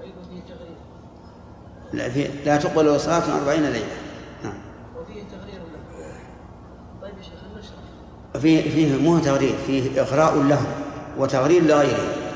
لا تقبل صلاة 40 ليلة. نعم. وفيه تغرير له. طيب يا شيخ نشرح. فيه مو تغرير، فيه إغراء له وتغرير لغيره.